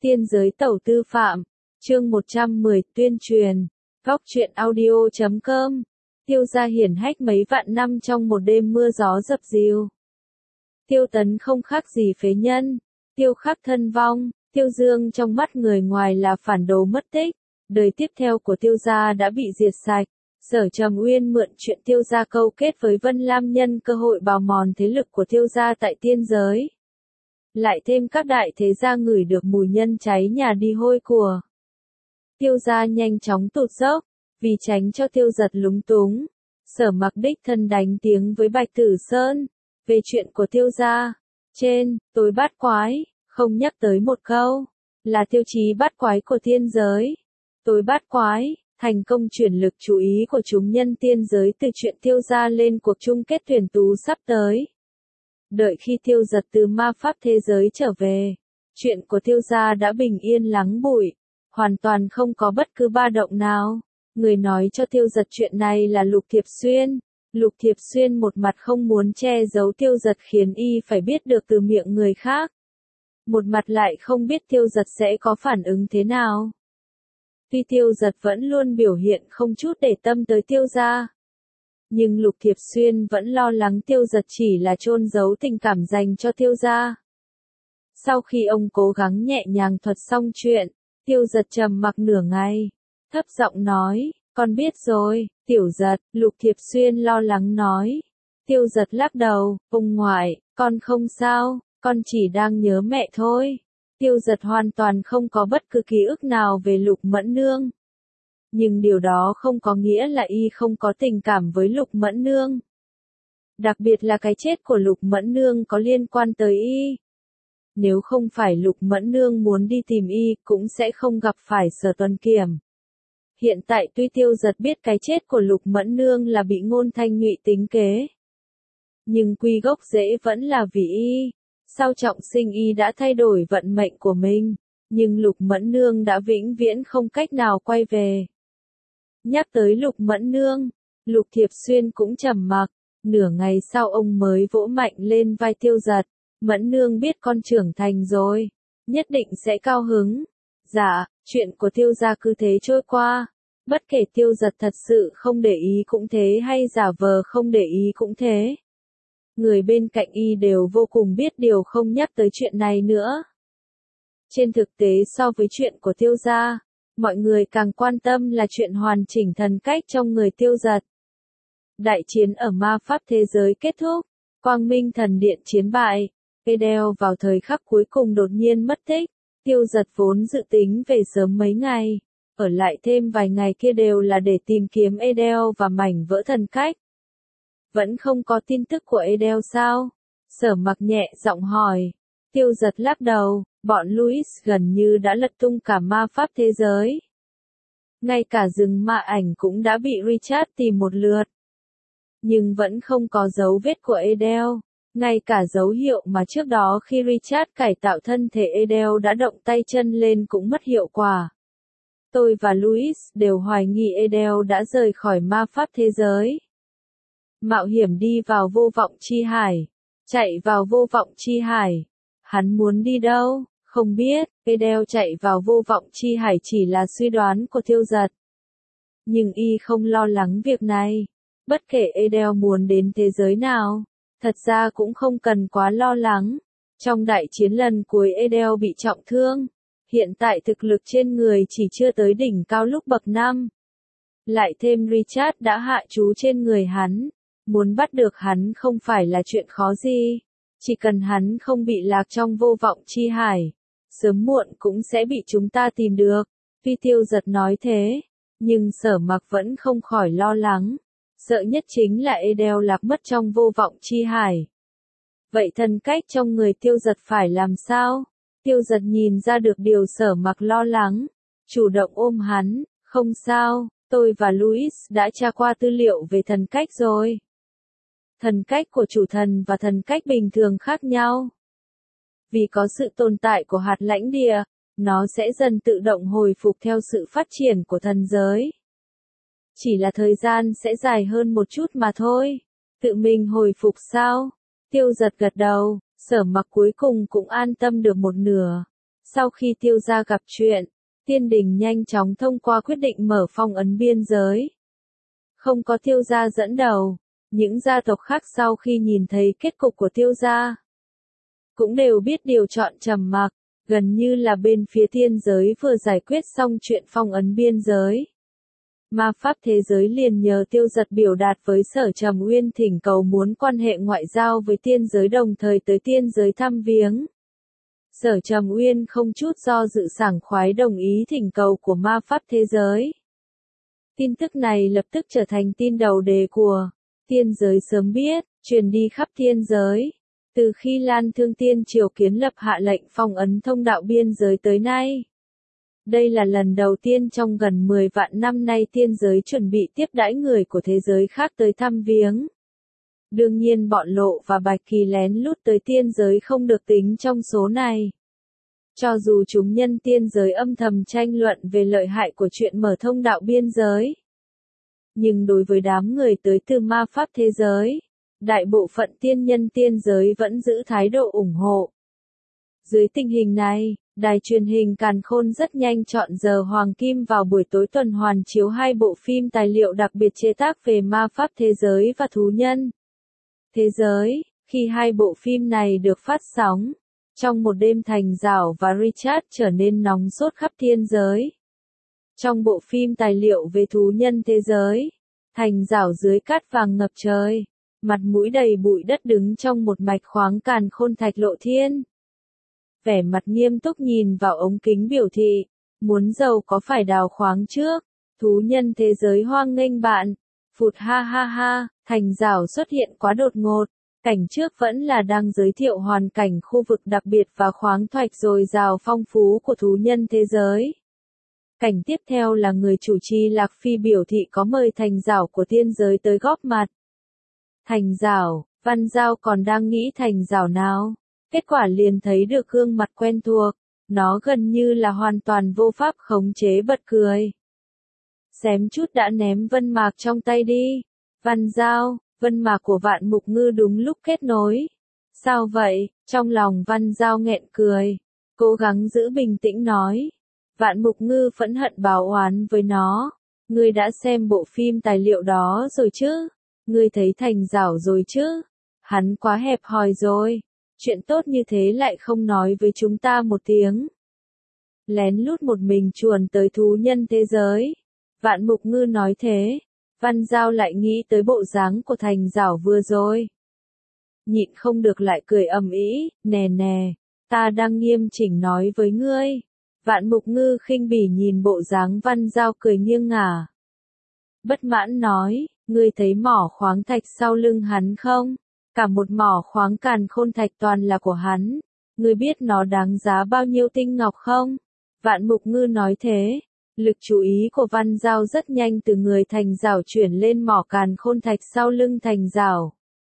Tiên giới tẩu tư phạm, chương 110 tuyên truyền, góc truyện audio.com, Tiêu gia hiển hách mấy vạn năm trong một đêm mưa gió dập dìu. Tiêu Tấn không khác gì phế nhân, Tiêu Khắc thân vong, Tiêu Dương trong mắt người ngoài là phản đồ mất tích, đời tiếp theo của Tiêu gia đã bị diệt sạch. Sở Trầm Uyên mượn chuyện Tiêu gia câu kết với Vân Lam nhân cơ hội bào mòn thế lực của Tiêu gia tại tiên giới. Lại thêm các đại thế gia ngửi được mùi nhân cháy nhà đi hôi của. Tiêu gia nhanh chóng tụt dốc, vì tránh cho Tiêu Giật lúng túng. Sở Mặc đích thân đánh tiếng với Bạch Tử Sơn, về chuyện của Tiêu gia. Trên, tối bát quái, không nhắc tới một câu, là tiêu chí bát quái của tiên giới. Tối bát quái, thành công chuyển lực chú ý của chúng nhân tiên giới từ chuyện Tiêu gia lên cuộc chung kết tuyển tú sắp tới. Đợi khi Tiêu Giật từ ma pháp thế giới trở về, chuyện của Tiêu gia đã bình yên lắng bụi, hoàn toàn không có bất cứ ba động nào. Người nói cho Tiêu Giật chuyện này là Lục Thiệp Xuyên. Lục Thiệp Xuyên một mặt không muốn che giấu Tiêu Giật khiến y phải biết được từ miệng người khác. Một mặt lại không biết Tiêu Giật sẽ có phản ứng thế nào. Tuy Tiêu Giật vẫn luôn biểu hiện không chút để tâm tới Tiêu gia, nhưng Lục Thiệp Xuyên vẫn lo lắng Tiêu Giật chỉ là chôn giấu tình cảm dành cho Tiêu gia. Sau khi ông cố gắng nhẹ nhàng thuật xong chuyện, Tiêu Giật trầm mặc nửa ngày, thấp giọng nói, con biết rồi, Tiểu Giật. Lục Thiệp Xuyên lo lắng nói. Tiêu Giật lắc đầu, ông ngoại, con không sao, con chỉ đang nhớ mẹ thôi. Tiêu Giật hoàn toàn không có bất cứ ký ức nào về Lục Mẫn Nương. Nhưng điều đó không có nghĩa là y không có tình cảm với Lục Mẫn Nương. Đặc biệt là cái chết của Lục Mẫn Nương có liên quan tới y. Nếu không phải Lục Mẫn Nương muốn đi tìm y cũng sẽ không gặp phải Sở Tuần Kiểm. Hiện tại tuy Tiêu Giật biết cái chết của Lục Mẫn Nương là bị Ngôn Thanh Nhụy tính kế, nhưng quy gốc rễ vẫn là vì y. Sau trọng sinh y đã thay đổi vận mệnh của mình, nhưng Lục Mẫn Nương đã vĩnh viễn không cách nào quay về. Nhắc tới Lục Mẫn Nương, Lục Thiệp Xuyên cũng trầm mặc, nửa ngày sau ông mới vỗ mạnh lên vai Tiêu Giật. Mẫn Nương biết con trưởng thành rồi, nhất định sẽ cao hứng. Dạ, chuyện của Tiêu gia cứ thế trôi qua. Bất kể Tiêu Giật thật sự không để ý cũng thế hay giả vờ không để ý cũng thế. Người bên cạnh y đều vô cùng biết điều không nhắc tới chuyện này nữa. Trên thực tế so với chuyện của Tiêu gia, mọi người càng quan tâm là chuyện hoàn chỉnh thần cách trong người Tiêu Giật. Đại chiến ở ma pháp thế giới kết thúc, Quang Minh Thần Điện chiến bại, Edel vào thời khắc cuối cùng đột nhiên mất tích. Tiêu Giật vốn dự tính về sớm mấy ngày, ở lại thêm vài ngày kia đều là để tìm kiếm Edel và mảnh vỡ thần cách. Vẫn không có tin tức của Edel sao? Sở Mặc nhẹ giọng hỏi. Tiêu Giật lắc đầu, bọn Louis gần như đã lật tung cả ma pháp thế giới. Ngay cả rừng ma ảnh cũng đã bị Richard tìm một lượt. Nhưng vẫn không có dấu vết của Edel. Ngay cả dấu hiệu mà trước đó khi Richard cải tạo thân thể Edel đã động tay chân lên cũng mất hiệu quả. Tôi và Louis đều hoài nghi Edel đã rời khỏi ma pháp thế giới. Mạo hiểm đi vào vô vọng chi hải. Chạy vào vô vọng chi hải. Hắn muốn đi đâu? Không biết. Edel chạy vào vô vọng chi hải chỉ là suy đoán của Tiêu Giật. Nhưng y không lo lắng việc này. Bất kể Edel muốn đến thế giới nào, thật ra cũng không cần quá lo lắng. Trong đại chiến lần cuối Edel bị trọng thương. Hiện tại thực lực trên người chỉ chưa tới đỉnh cao lúc bậc 5. Lại thêm Richard đã hạ chú trên người hắn. Muốn bắt được hắn không phải là chuyện khó gì. Chỉ cần hắn không bị lạc trong vô vọng chi hải, sớm muộn cũng sẽ bị chúng ta tìm được. Tuy Tiêu Giật nói thế, nhưng Sở Mặc vẫn không khỏi lo lắng. Sợ nhất chính là Edel lạc mất trong vô vọng chi hải. Vậy thần cách trong người Tiêu Giật phải làm sao? Tiêu Giật nhìn ra được điều Sở Mặc lo lắng, chủ động ôm hắn, không sao, tôi và Louis đã tra qua tư liệu về thần cách rồi. Thần cách của chủ thần và thần cách bình thường khác nhau. Vì có sự tồn tại của hạt lãnh địa, nó sẽ dần tự động hồi phục theo sự phát triển của thần giới. Chỉ là thời gian sẽ dài hơn một chút mà thôi. Tự mình hồi phục sao? Tiêu Giật gật đầu, Sở Mặc cuối cùng cũng an tâm được một nửa. Sau khi Tiêu gia gặp chuyện, Tiên đình nhanh chóng thông qua quyết định mở phong ấn biên giới. Không có Tiêu gia dẫn đầu, những gia tộc khác sau khi nhìn thấy kết cục của Tiêu gia, cũng đều biết điều chọn trầm mặc, gần như là bên phía tiên giới vừa giải quyết xong chuyện phong ấn biên giới. Ma pháp thế giới liền nhờ Tiêu Giật biểu đạt với Sở Trầm Uyên thỉnh cầu muốn quan hệ ngoại giao với tiên giới đồng thời tới tiên giới thăm viếng. Sở Trầm Uyên không chút do dự sảng khoái đồng ý thỉnh cầu của ma pháp thế giới. Tin tức này lập tức trở thành tin đầu đề của tiên giới sớm biết, truyền đi khắp tiên giới. Từ khi Lan Thương Tiên Triều kiến lập hạ lệnh phong ấn thông đạo biên giới tới nay. Đây là lần đầu tiên trong gần 10 vạn năm nay tiên giới chuẩn bị tiếp đãi người của thế giới khác tới thăm viếng. Đương nhiên bọn Lộ và Bạch Kỳ lén lút tới tiên giới không được tính trong số này. Cho dù chúng nhân tiên giới âm thầm tranh luận về lợi hại của chuyện mở thông đạo biên giới. Nhưng đối với đám người tới từ ma pháp thế giới, đại bộ phận tiên nhân tiên giới vẫn giữ thái độ ủng hộ. Dưới tình hình này, đài truyền hình Càn Khôn rất nhanh chọn giờ hoàng kim vào buổi tối tuần hoàn chiếu 2 bộ phim tài liệu đặc biệt chế tác về ma pháp thế giới và thú nhân thế giới. Khi 2 bộ phim này được phát sóng, trong một đêm Thành Giảo và Richard trở nên nóng sốt khắp thiên giới. Trong bộ phim tài liệu về thú nhân thế giới, Thành Giảo dưới cát vàng ngập trời, mặt mũi đầy bụi đất đứng trong một mạch khoáng càn khôn thạch lộ thiên. Vẻ mặt nghiêm túc nhìn vào ống kính biểu thị, muốn giàu có phải đào khoáng trước, thú nhân thế giới hoan nghênh bạn. Phụt ha ha ha, Thành Giảo xuất hiện quá đột ngột, cảnh trước vẫn là đang giới thiệu hoàn cảnh khu vực đặc biệt và khoáng thạch dồi dào phong phú của thú nhân thế giới. Cảnh tiếp theo là người chủ trì Lạc Phi biểu thị có mời Thành Giảo của tiên giới tới góp mặt. Thành Giảo, Văn Giao còn đang nghĩ Thành Giảo nào? Kết quả liền thấy được gương mặt quen thuộc, nó gần như là hoàn toàn vô pháp khống chế bật cười. Xém chút đã ném vân mạc trong tay đi. Văn Giao, vân mạc của Vạn Mục Ngư đúng lúc kết nối. Sao vậy? Trong lòng Văn Giao nghẹn cười, cố gắng giữ bình tĩnh nói. Vạn Mục Ngư phẫn hận báo oán với nó. Ngươi đã xem bộ phim tài liệu đó rồi chứ? Ngươi thấy Thành Giảo rồi chứ? Hắn quá hẹp hòi rồi. Chuyện tốt như thế lại không nói với chúng ta một tiếng. Lén lút một mình chuồn tới thú nhân thế giới. Vạn Mục Ngư nói thế. Văn Giao lại nghĩ tới bộ dáng của Thành Giảo vừa rồi. Nhịn không được lại cười ầm ĩ, nè nè, ta đang nghiêm chỉnh nói với ngươi. Vạn Mục Ngư khinh bỉ nhìn bộ dáng Văn Giao cười nghiêng ngả. Bất mãn nói, ngươi thấy mỏ khoáng thạch sau lưng hắn không? Cả một mỏ khoáng càn khôn thạch toàn là của hắn. Ngươi biết nó đáng giá bao nhiêu tinh ngọc không? Vạn Mục Ngư nói thế. Lực chú ý của Văn Giao rất nhanh từ người Thành Giảo chuyển lên mỏ càn khôn thạch sau lưng Thành Giảo.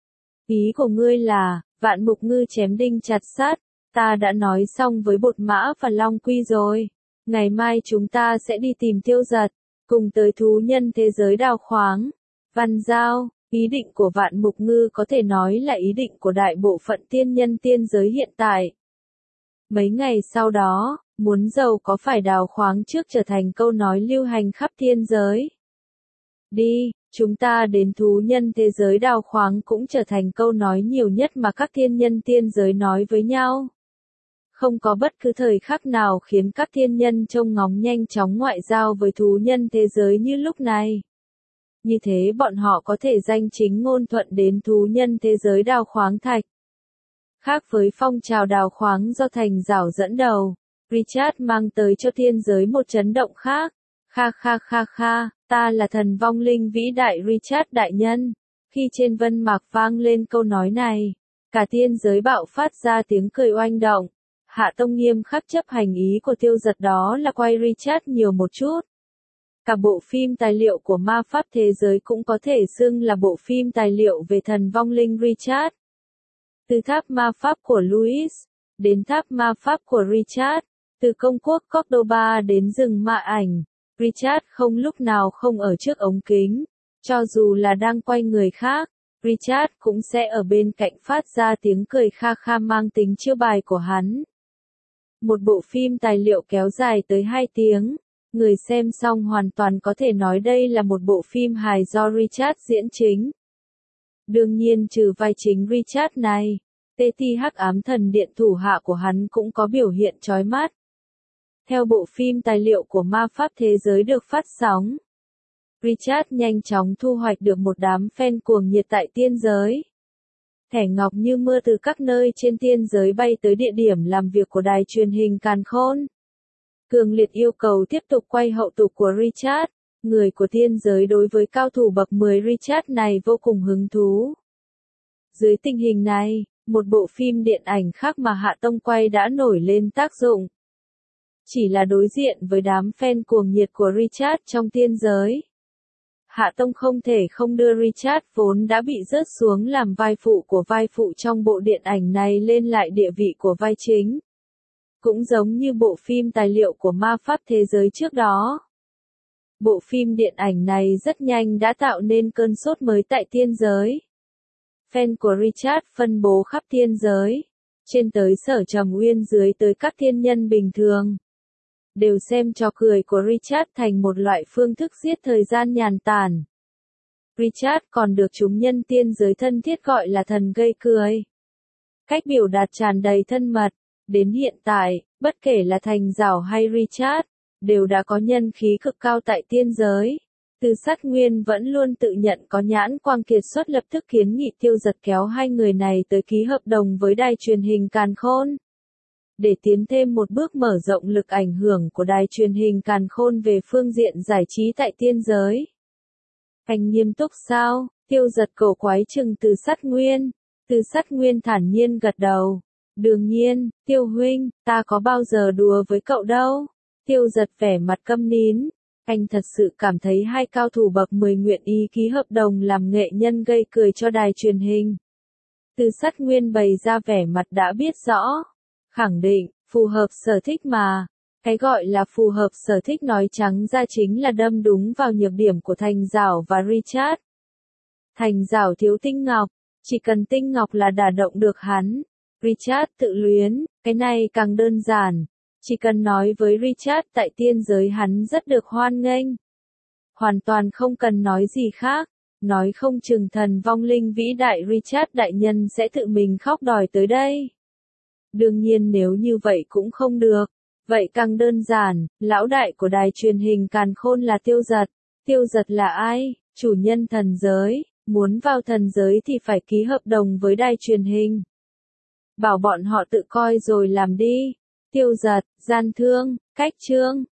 Ý của ngươi là, Vạn Mục Ngư chém đinh chặt sắt, ta đã nói xong với Bột Mã và Long Quy rồi. Ngày mai chúng ta sẽ đi tìm Tiêu Giật, cùng tới thú nhân thế giới đào khoáng. Văn Giao, ý định của Vạn Mục Ngư có thể nói là ý định của đại bộ phận tiên nhân tiên giới hiện tại. Mấy ngày sau đó, muốn giàu có phải đào khoáng trước trở thành câu nói lưu hành khắp thiên giới. Đi, chúng ta đến thú nhân thế giới đào khoáng cũng trở thành câu nói nhiều nhất mà các thiên nhân tiên giới nói với nhau. Không có bất cứ thời khắc nào khiến các thiên nhân trông ngóng nhanh chóng ngoại giao với thú nhân thế giới như lúc này. Như thế bọn họ có thể danh chính ngôn thuận đến thú nhân thế giới đào khoáng thạch. Khác với phong trào đào khoáng do Thành Giảo dẫn đầu, Richard mang tới cho thiên giới một chấn động khác. Kha kha kha kha, ta là thần vong linh vĩ đại Richard đại nhân. Khi trên vân mạc vang lên câu nói này, cả thiên giới bạo phát ra tiếng cười oanh động. Hạ Tông nghiêm khắc chấp hành ý của Tiêu Giật đó là quay Richard nhiều một chút. Cả bộ phim tài liệu của ma pháp thế giới cũng có thể xưng là bộ phim tài liệu về thần vong linh Richard. Từ tháp ma pháp của Louis, đến tháp ma pháp của Richard, từ công quốc Cordoba đến rừng ma ảnh, Richard không lúc nào không ở trước ống kính. Cho dù là đang quay người khác, Richard cũng sẽ ở bên cạnh phát ra tiếng cười kha kha mang tính chiêu bài của hắn. Một bộ phim tài liệu kéo dài tới 2 tiếng. Người xem xong hoàn toàn có thể nói đây là một bộ phim hài do Richard diễn chính. Đương nhiên trừ vai chính Richard này, TT ám thần điện thủ hạ của hắn cũng có biểu hiện chói mắt. Theo bộ phim tài liệu của Ma Pháp Thế Giới được phát sóng, Richard nhanh chóng thu hoạch được một đám fan cuồng nhiệt tại tiên giới. Thẻ ngọc như mưa từ các nơi trên tiên giới bay tới địa điểm làm việc của đài truyền hình Càn Khôn. Cường liệt yêu cầu tiếp tục quay hậu tục của Richard. Người của tiên giới đối với cao thủ bậc 10 Richard này vô cùng hứng thú. Dưới tình hình này, một bộ phim điện ảnh khác mà Hạ Tông quay đã nổi lên tác dụng. Chỉ là đối diện với đám fan cuồng nhiệt của Richard trong tiên giới. Hạ Tông không thể không đưa Richard vốn đã bị rớt xuống làm vai phụ của vai phụ trong bộ điện ảnh này lên lại địa vị của vai chính. Cũng giống như bộ phim tài liệu của Ma Pháp Thế Giới trước đó. Bộ phim điện ảnh này rất nhanh đã tạo nên cơn sốt mới tại tiên giới. Fan của Richard phân bố khắp tiên giới, trên tới Sở Trầm Uyên dưới tới các thiên nhân bình thường. Đều xem trò cười của Richard thành một loại phương thức giết thời gian nhàn tản. Richard còn được chúng nhân tiên giới thân thiết gọi là thần gây cười. Cách biểu đạt tràn đầy thân mật. Đến hiện tại, bất kể là Thành Giảo hay Richard, đều đã có nhân khí cực cao tại tiên giới. Từ Sát Nguyên vẫn luôn tự nhận có nhãn quang kiệt xuất, lập tức kiến nghị Tiêu Giật kéo hai người này tới ký hợp đồng với đài truyền hình Càn Khôn. Để tiến thêm một bước mở rộng lực ảnh hưởng của đài truyền hình Càn Khôn về phương diện giải trí tại tiên giới. Anh nghiêm túc sao? Tiêu Giật cổ quái chừng Từ Sát Nguyên. Từ Sát Nguyên thản nhiên gật đầu. Đương nhiên, Tiêu huynh, ta có bao giờ đùa với cậu đâu. Tiêu Giật vẻ mặt câm nín. Anh thật sự cảm thấy hai cao thủ bậc 10 nguyện ý ký hợp đồng làm nghệ nhân gây cười cho đài truyền hình. Từ Sát Nguyên bày ra vẻ mặt đã biết rõ. Khẳng định, phù hợp sở thích mà. Cái gọi là phù hợp sở thích nói trắng ra chính là đâm đúng vào nhược điểm của Thành Giảo và Richard. Thành Giảo thiếu tinh ngọc, chỉ cần tinh ngọc là đả động được hắn. Richard tự luyến, cái này càng đơn giản. Chỉ cần nói với Richard tại tiên giới hắn rất được hoan nghênh. Hoàn toàn không cần nói gì khác. Nói không chừng thần vong linh vĩ đại Richard đại nhân sẽ tự mình khóc đòi tới đây. Đương nhiên nếu như vậy cũng không được. Vậy càng đơn giản, lão đại của đài truyền hình Càn Khôn là Tiêu Giật. Tiêu Giật là ai? Chủ nhân thần giới. Muốn vào thần giới thì phải ký hợp đồng với đài truyền hình. Bảo bọn họ tự coi rồi làm đi. Tiêu Giật, gian thương, cách chương.